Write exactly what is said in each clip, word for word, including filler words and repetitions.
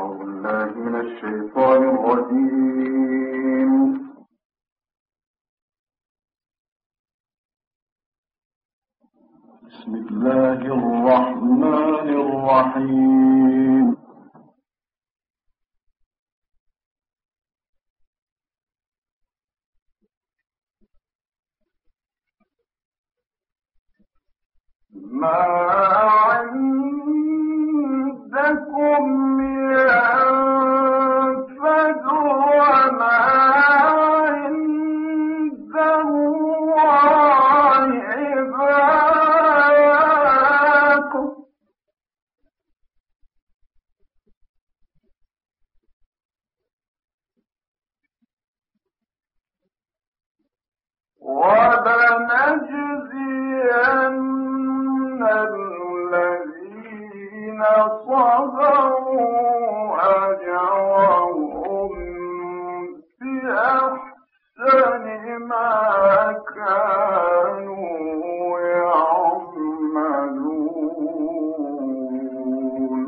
أعوذ بالله من الشيطان الرجيم. بسم الله الرحمن الرحيم. ما عندكم ينفد وما عند الله باق ولنجزين الذين صبروا أجرهم بأحسن ما كانوا يعملون.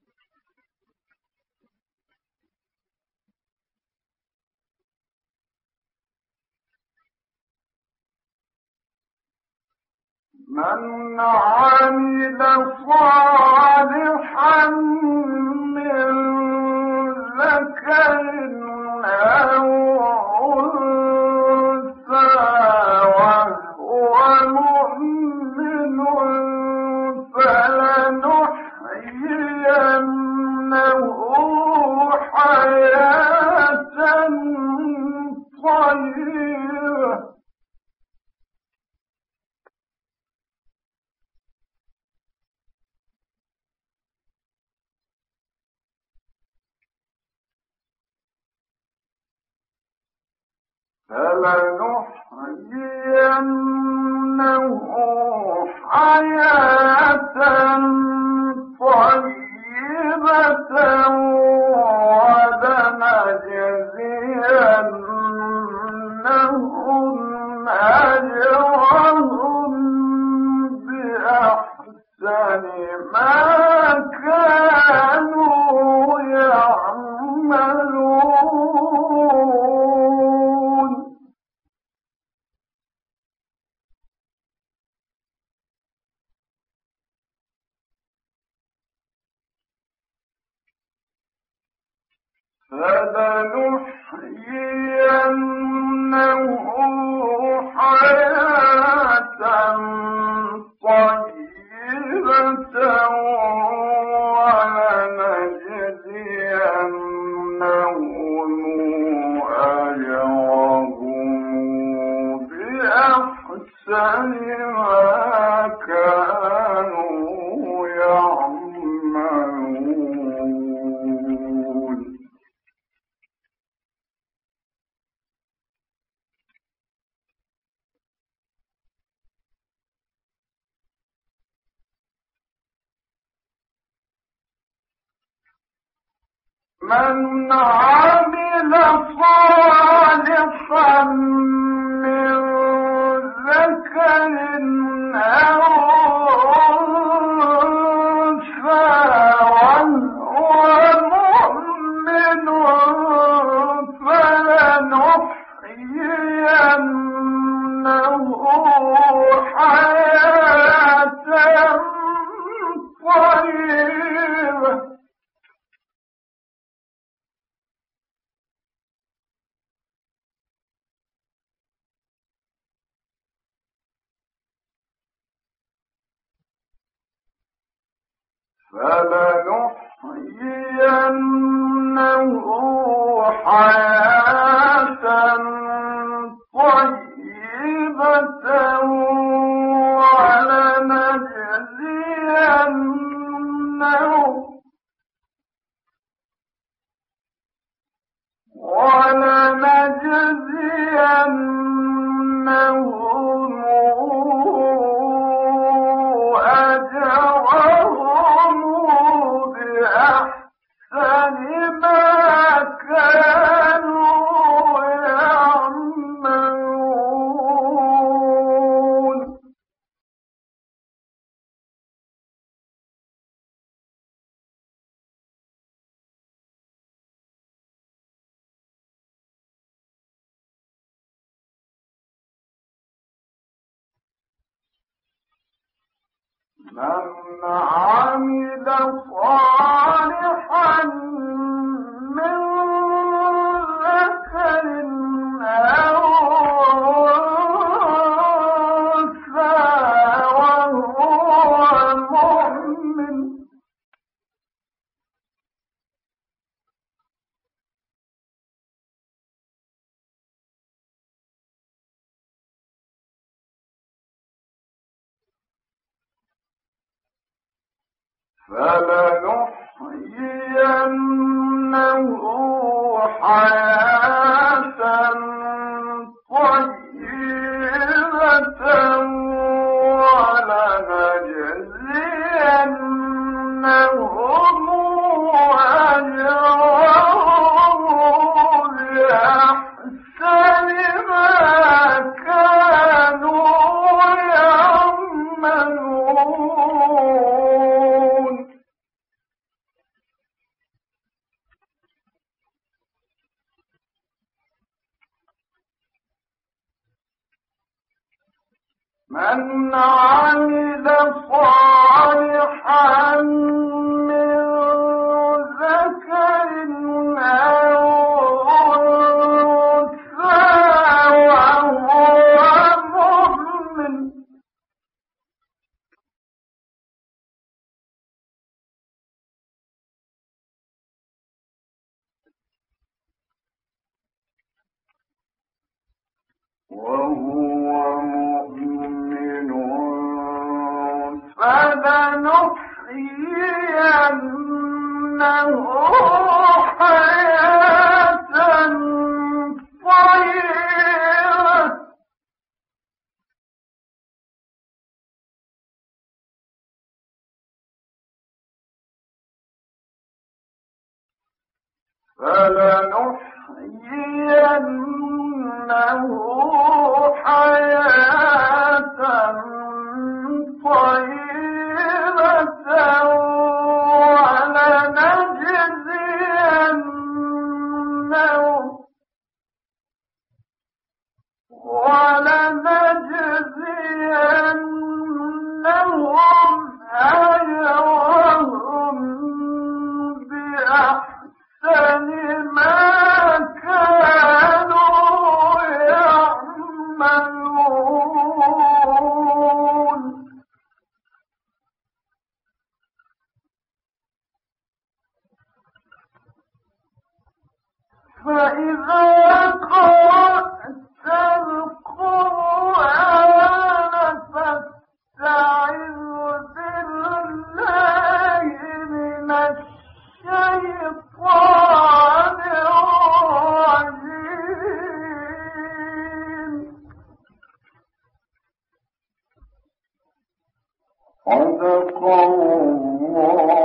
من عمل صالحا من ذكر أو أنثى وهو مؤمن فلنحيينه حياة طيبة فلنحيينه حياة طيبة ولنجزينهم أجرهم بأحسن ما كانوا يعملون. فلنحيينه حياة طيبة ولنجزينهم أجرهم بأحسن ما كانوا يعملون. من عمل صالحا من ذكر أو أنثى وهو مؤمن فلنحيينه حياة طيبة فلنحيينه حياة طيبة ولنجزينهم ولنجزينهم أجرهم بأحسن ما كانوا يعملون. من عمل صالحا من ذكر أو أنثى وهو مؤمن فلنحيينه حياة طيبة ولنجزينهم أجرهم بأحسن ما كانوا يعملون. من عمل صالحا من ذكر أو أنثى وهو مؤمن وهو مؤمن فلنحيينه حياة طيبة فلنحيينه حياة طيبة ولنجزينهم ولنجزينهم أجرهم بأحسن ما كانوا يعملون. فإذا قرأت القرآن فاستعذ بالله من الشيطان الرجيم. صدق الله